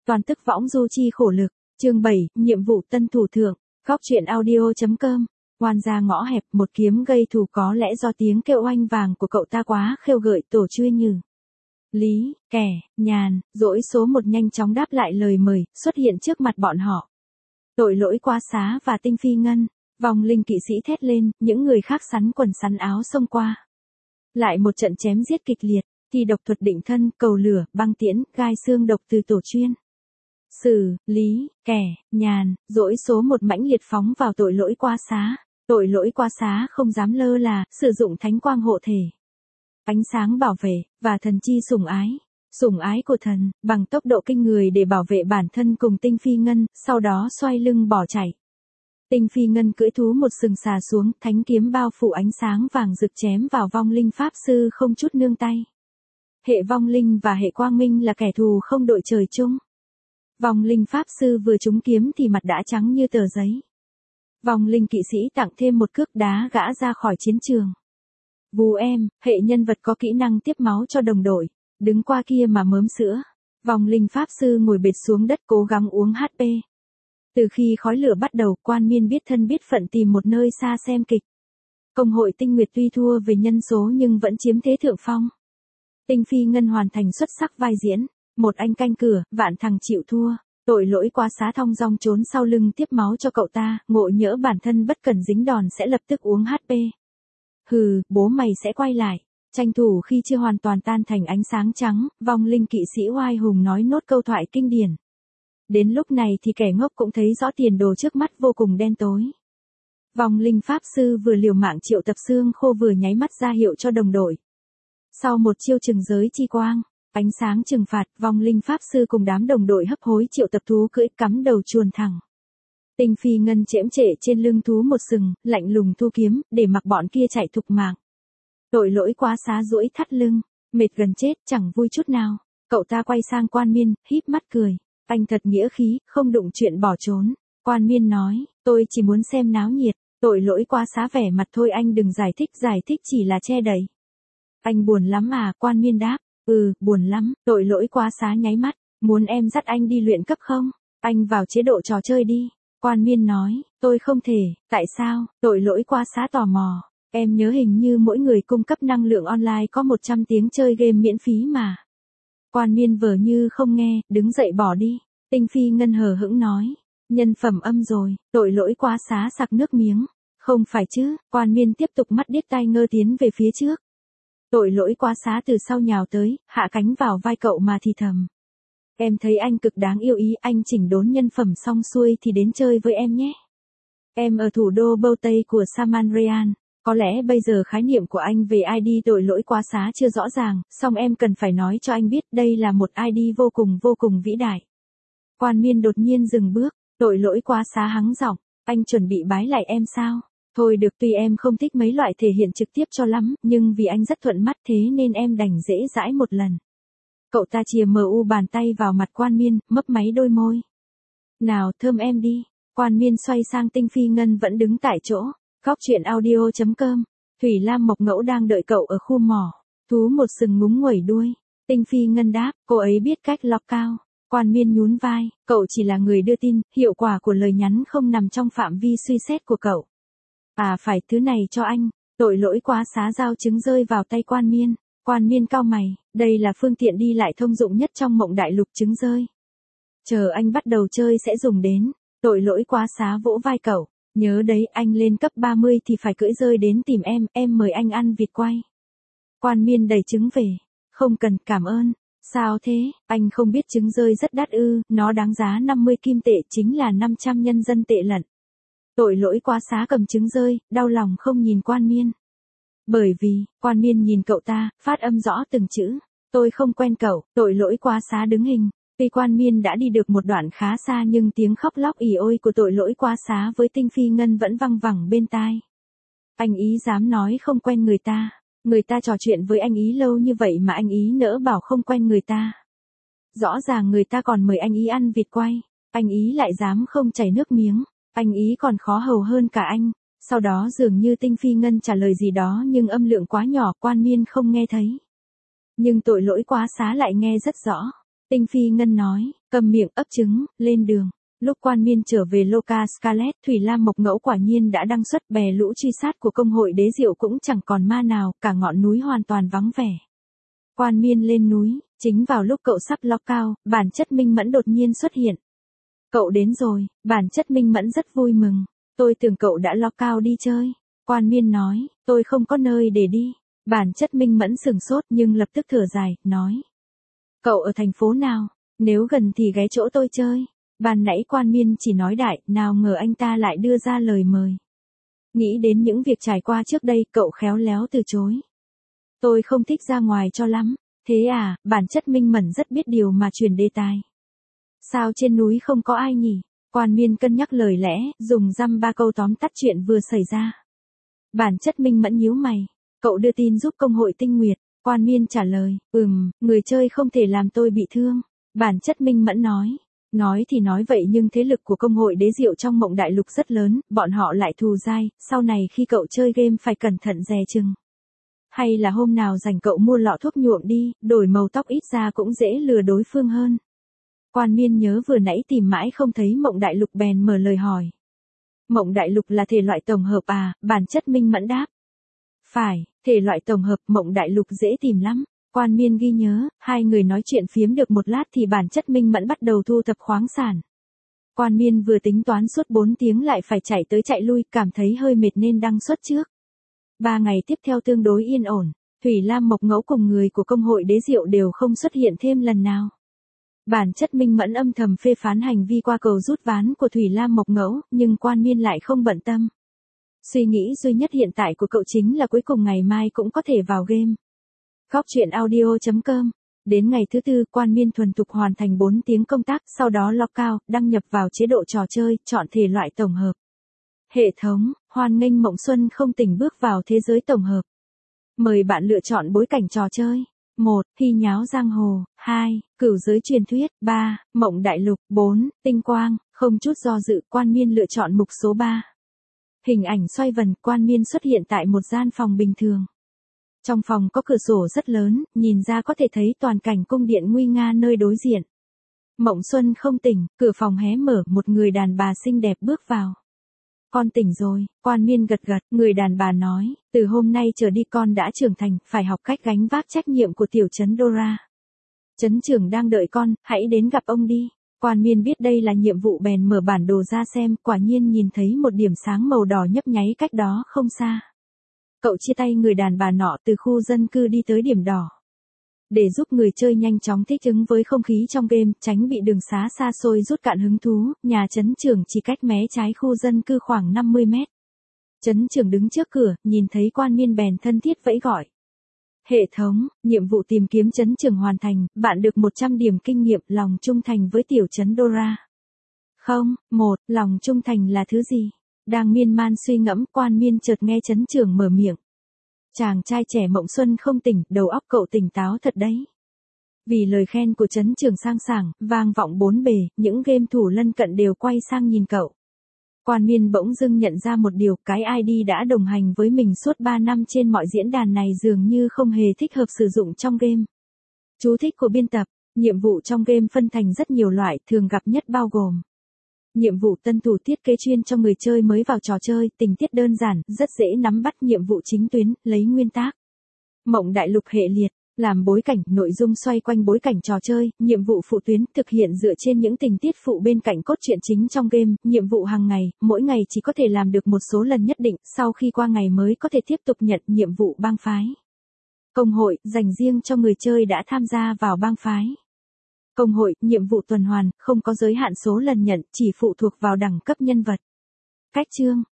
Toàn tức võng du chi khổ lực, chương 7, nhiệm vụ tân thủ thượng, góc truyện audio.com, oan gia ngõ hẹp một kiếm gây thù có lẽ do tiếng kêu oanh vàng của cậu ta quá khêu gợi tổ chuôi như. Lý, kẻ, nhàn, dỗi số một nhanh chóng đáp lại lời mời, xuất hiện trước mặt bọn họ. Tội lỗi quá xá và Tinh Phi Ngân, vòng linh kỵ sĩ thét lên, những người khác sắn quần sắn áo xông qua. Lại một trận chém giết kịch liệt, thi độc thuật định thân, cầu lửa, băng tiễn, gai xương độc từ tổ chuyên. Sử, Lý, kẻ, nhàn, dỗi số một mãnh liệt phóng vào tội lỗi quá xá. Tội lỗi quá xá không dám lơ là, sử dụng thánh quang hộ thể. Ánh sáng bảo vệ, và thần chi sủng ái của thần, bằng tốc độ kinh người để bảo vệ bản thân cùng Tinh Phi Ngân, sau đó xoay lưng bỏ chạy. Tinh Phi Ngân cưỡi thú một sừng xà xuống, thánh kiếm bao phủ ánh sáng vàng rực chém vào vong linh pháp sư không chút nương tay. Hệ vong linh và hệ quang minh là kẻ thù không đội trời chung. Vong linh pháp sư vừa trúng kiếm thì mặt đã trắng như tờ giấy. Vong linh kỵ sĩ tặng thêm một cước đá gã ra khỏi chiến trường. Vú em, hệ nhân vật có kỹ năng tiếp máu cho đồng đội, đứng qua kia mà mớm sữa. Vong linh pháp sư ngồi bệt xuống đất cố gắng uống HP. Từ khi khói lửa bắt đầu, Quan Miên biết thân biết phận tìm một nơi xa xem kịch. Công hội Tinh Nguyệt tuy thua về nhân số nhưng vẫn chiếm thế thượng phong. Tinh Phi Ngân hoàn thành xuất sắc vai diễn, một anh canh cửa, vạn thằng chịu thua. Tội lỗi quá xá thong dong trốn sau lưng tiếp máu cho cậu ta, ngộ nhỡ bản thân bất cần dính đòn sẽ lập tức uống HP. Hừ, bố mày sẽ quay lại. Tranh thủ khi chưa hoàn toàn tan thành ánh sáng trắng, vong linh kỵ sĩ oai hùng nói nốt câu thoại kinh điển. Đến lúc này thì kẻ ngốc cũng thấy rõ tiền đồ trước mắt vô cùng đen tối. Vong linh pháp sư vừa liều mạng triệu tập xương khô vừa nháy mắt ra hiệu cho đồng đội. Sau một chiêu trừng giới chi quang, ánh sáng trừng phạt, vong linh pháp sư cùng đám đồng đội hấp hối triệu tập thú cưỡi cắm đầu chuồn thẳng. Tinh Phi Ngân chễm trệ trên lưng thú một sừng, lạnh lùng thu kiếm, để mặc bọn kia chạy thục mạng. Tội lỗi quá xá duỗi thắt lưng, mệt gần chết, chẳng vui chút nào. Cậu ta quay sang Quan Miên, híp mắt cười. Anh thật nghĩa khí, không đụng chuyện bỏ trốn. Quan Miên nói, tôi chỉ muốn xem náo nhiệt. Tội lỗi quá xá vẻ mặt thôi, anh đừng giải thích chỉ là che đậy. Anh buồn lắm à? Quan Miên đáp. Buồn lắm. Tội lỗi quá xá nháy mắt. Muốn em dắt anh đi luyện cấp không? Anh vào chế độ trò chơi đi. Quan Miên nói, tôi không thể. Tại sao? Tội lỗi quá xá tò mò. Em nhớ hình như mỗi người cung cấp năng lượng online có 100 tiếng chơi game miễn phí mà. Quan Miên vờ như không nghe, đứng dậy bỏ đi. Tinh Phi Ngân hờ hững nói, nhân phẩm âm rồi. Tội lỗi quá xá sặc nước miếng. Không phải chứ? Quan Miên tiếp tục mắt điếc tai ngơ tiến về phía trước. Tội lỗi quá xá từ sau nhào tới, hạ cánh vào vai cậu mà thì thầm. Em thấy anh cực đáng yêu ý, anh chỉnh đốn nhân phẩm xong xuôi thì đến chơi với em nhé. Em ở thủ đô Bâu Tây của Samanrean. Có lẽ bây giờ khái niệm của anh về ID tội lỗi quá xá chưa rõ ràng, song em cần phải nói cho anh biết đây là một ID vô cùng vĩ đại. Quan Miên đột nhiên dừng bước, tội lỗi quá xá hắng giọng, anh chuẩn bị bái lại em sao? Thôi được, tuy em không thích mấy loại thể hiện trực tiếp cho lắm, nhưng vì anh rất thuận mắt thế nên em đành dễ dãi một lần. Cậu ta chìa mu bàn tay vào mặt Quan Miên, mấp máy đôi môi. Nào, thơm em đi. Quan Miên xoay sang Tinh Phi Ngân vẫn đứng tại chỗ. Góc truyện audio.com, Thủy Lam Mộc Ngẫu đang đợi cậu ở khu mỏ. Thú một sừng ngúng nguẩy đuôi. Tinh Phi Ngân đáp, cô ấy biết cách lọc cao. Quan Miên nhún vai, cậu chỉ là người đưa tin, hiệu quả của lời nhắn không nằm trong phạm vi suy xét của cậu. À phải, thứ này cho anh. Tội lỗi quá xá giao trứng rơi vào tay Quan Miên. Quan Miên cau mày, đây là phương tiện đi lại thông dụng nhất trong mộng đại lục trứng rơi. Chờ anh bắt đầu chơi sẽ dùng đến. Tội lỗi quá xá vỗ vai cậu. Nhớ đấy, anh lên cấp 30 thì phải cưỡi rơi đến tìm em mời anh ăn vịt quay. Quan Miên đẩy trứng về. Không cần, cảm ơn. Sao thế, anh không biết trứng rơi rất đắt ư? Nó đáng giá 50 kim tệ, chính là 500 nhân dân tệ lận. Tội lỗi quá xá cầm trứng rơi, đau lòng không nhìn Quan Miên. Bởi vì, Quan Miên nhìn cậu ta, phát âm rõ từng chữ. Tôi không quen cậu. Tội lỗi quá xá đứng hình. Tuy Quan Miên đã đi được một đoạn khá xa nhưng tiếng khóc lóc ỉ ôi của tội lỗi quá xá với Tinh Phi Ngân vẫn văng vẳng bên tai. Anh ý dám nói không quen người ta. Người ta trò chuyện với anh ý lâu như vậy mà anh ý nỡ bảo không quen người ta. Rõ ràng người ta còn mời anh ý ăn vịt quay. Anh ý lại dám không chảy nước miếng. Anh ý còn khó hầu hơn cả anh. Sau đó dường như Tinh Phi Ngân trả lời gì đó nhưng âm lượng quá nhỏ, Quan Miên không nghe thấy. Nhưng tội lỗi quá xá lại nghe rất rõ. Tinh Phi Ngân nói, Cầm miệng ấp trứng, lên đường. Lúc Quan Miên trở về Loka Scarlet, Thủy Lam Mộc Ngẫu quả nhiên đã đăng xuất, bè lũ truy sát của công hội đế diệu cũng chẳng còn ma nào, cả ngọn núi hoàn toàn vắng vẻ. Quan Miên lên núi, chính vào lúc cậu sắp lock out, bản chất Minh Mẫn đột nhiên xuất hiện. Cậu đến rồi, bản chất Minh Mẫn rất vui mừng. Tôi tưởng cậu đã lock out đi chơi. Quan Miên nói, tôi không có nơi để đi. Bản chất Minh Mẫn sừng sốt nhưng lập tức thở dài, nói. Cậu ở thành phố nào? Nếu gần thì ghé chỗ tôi chơi. Ban nãy Quan Miên chỉ nói đại, nào ngờ anh ta lại đưa ra lời mời. Nghĩ đến những việc trải qua trước đây, cậu khéo léo từ chối. Tôi không thích ra ngoài cho lắm. Thế à, bản chất Minh Mẫn rất biết điều mà chuyển đề tài. Sao trên núi không có ai nhỉ? Quan Miên cân nhắc lời lẽ, dùng dăm ba câu tóm tắt chuyện vừa xảy ra. Bản chất Minh Mẫn nhíu mày. Cậu đưa tin giúp công hội Tinh Nguyệt. Quan Miên trả lời, người chơi không thể làm tôi bị thương. Bản chất Minh Mẫn nói. Nói thì nói vậy nhưng thế lực của công hội đế diệu trong Mộng Đại Lục rất lớn, bọn họ lại thù dai, sau này khi cậu chơi game phải cẩn thận dè chừng. Hay là hôm nào rảnh cậu mua lọ thuốc nhuộm đi, đổi màu tóc ít ra cũng dễ lừa đối phương hơn. Quan Miên nhớ vừa nãy tìm mãi không thấy Mộng Đại Lục bèn mở lời hỏi. Mộng Đại Lục là thể loại tổng hợp à? Bản chất Minh Mẫn đáp. Phải, thể loại tổng hợp Mộng Đại Lục dễ tìm lắm. Quan Miên ghi nhớ, hai người nói chuyện phiếm được một lát thì bản chất Minh Mẫn bắt đầu thu thập khoáng sản. Quan Miên vừa tính toán suốt 4 tiếng lại phải chạy tới chạy lui, cảm thấy hơi mệt nên đăng xuất trước. 3 ngày tiếp theo tương đối yên ổn, Thủy Lam Mộc Ngẫu cùng người của công hội đế diệu đều không xuất hiện thêm lần nào. Bản chất Minh Mẫn âm thầm phê phán hành vi qua cầu rút ván của Thủy Lam Mộc Ngẫu, nhưng Quan Miên lại không bận tâm. Suy nghĩ duy nhất hiện tại của cậu chính là cuối cùng ngày mai cũng có thể vào game. Góc truyện audio.com. Đến ngày thứ tư, Quan Miên thuần thục hoàn thành 4 tiếng công tác, sau đó lock out, đăng nhập vào chế độ trò chơi, chọn thể loại tổng hợp. Hệ thống, hoan nghênh Mộng Xuân không tỉnh bước vào thế giới tổng hợp. Mời bạn lựa chọn bối cảnh trò chơi. 1. Hy nháo giang hồ. 2. Cửu giới truyền thuyết. 3. Mộng Đại Lục. 4. Tinh quang. Không chút do dự, Quan Miên lựa chọn mục số 3. Hình ảnh xoay vần, Quan Miên xuất hiện tại một gian phòng bình thường. Trong phòng có cửa sổ rất lớn, nhìn ra có thể thấy toàn cảnh cung điện nguy nga nơi đối diện. Mộng Xuân không tỉnh, cửa phòng hé mở, một người đàn bà xinh đẹp bước vào. Con tỉnh rồi, Quan Miên gật gật, người đàn bà nói, từ hôm nay trở đi con đã trưởng thành, phải học cách gánh vác trách nhiệm của tiểu trấn Dora. Trấn trưởng đang đợi con, hãy đến gặp ông đi. Quan Miên biết đây là nhiệm vụ bèn mở bản đồ ra xem, quả nhiên nhìn thấy một điểm sáng màu đỏ nhấp nháy cách đó không xa. Cậu chia tay người đàn bà nọ từ khu dân cư đi tới điểm đỏ. Để giúp người chơi nhanh chóng thích ứng với không khí trong game, tránh bị đường xá xa xôi rút cạn hứng thú, nhà trấn trưởng chỉ cách mé trái khu dân cư khoảng 50 mét. Trấn trưởng đứng trước cửa, nhìn thấy Quan Miên bèn thân thiết vẫy gọi. Hệ thống, nhiệm vụ tìm kiếm trấn trưởng hoàn thành, bạn được 100 điểm kinh nghiệm, lòng trung thành với tiểu trấn Dora. Không, lòng trung thành là thứ gì? Đang miên man suy ngẫm, Quan Miên chợt nghe trấn trưởng mở miệng. Chàng trai trẻ Mộng Xuân không tỉnh, đầu óc cậu tỉnh táo thật đấy. Vì lời khen của trấn trưởng sang sảng, vang vọng bốn bề, những game thủ lân cận đều quay sang nhìn cậu. Quan Miên bỗng dưng nhận ra một điều, cái ID đã đồng hành với mình suốt 3 năm trên mọi diễn đàn này dường như không hề thích hợp sử dụng trong game. Chú thích của biên tập, nhiệm vụ trong game phân thành rất nhiều loại, thường gặp nhất bao gồm. Nhiệm vụ tân thủ thiết kế chuyên cho người chơi mới vào trò chơi, tình tiết đơn giản, rất dễ nắm bắt. Nhiệm vụ chính tuyến, lấy nguyên tác. Mộng Đại Lục hệ liệt, làm bối cảnh, nội dung xoay quanh bối cảnh trò chơi. Nhiệm vụ phụ tuyến, thực hiện dựa trên những tình tiết phụ bên cạnh cốt truyện chính trong game. Nhiệm vụ hàng ngày, mỗi ngày chỉ có thể làm được một số lần nhất định, sau khi qua ngày mới có thể tiếp tục nhận. Nhiệm vụ bang phái. Công hội, dành riêng cho người chơi đã tham gia vào bang phái. Công hội, nhiệm vụ tuần hoàn, không có giới hạn số lần nhận, chỉ phụ thuộc vào đẳng cấp nhân vật. Cách chương,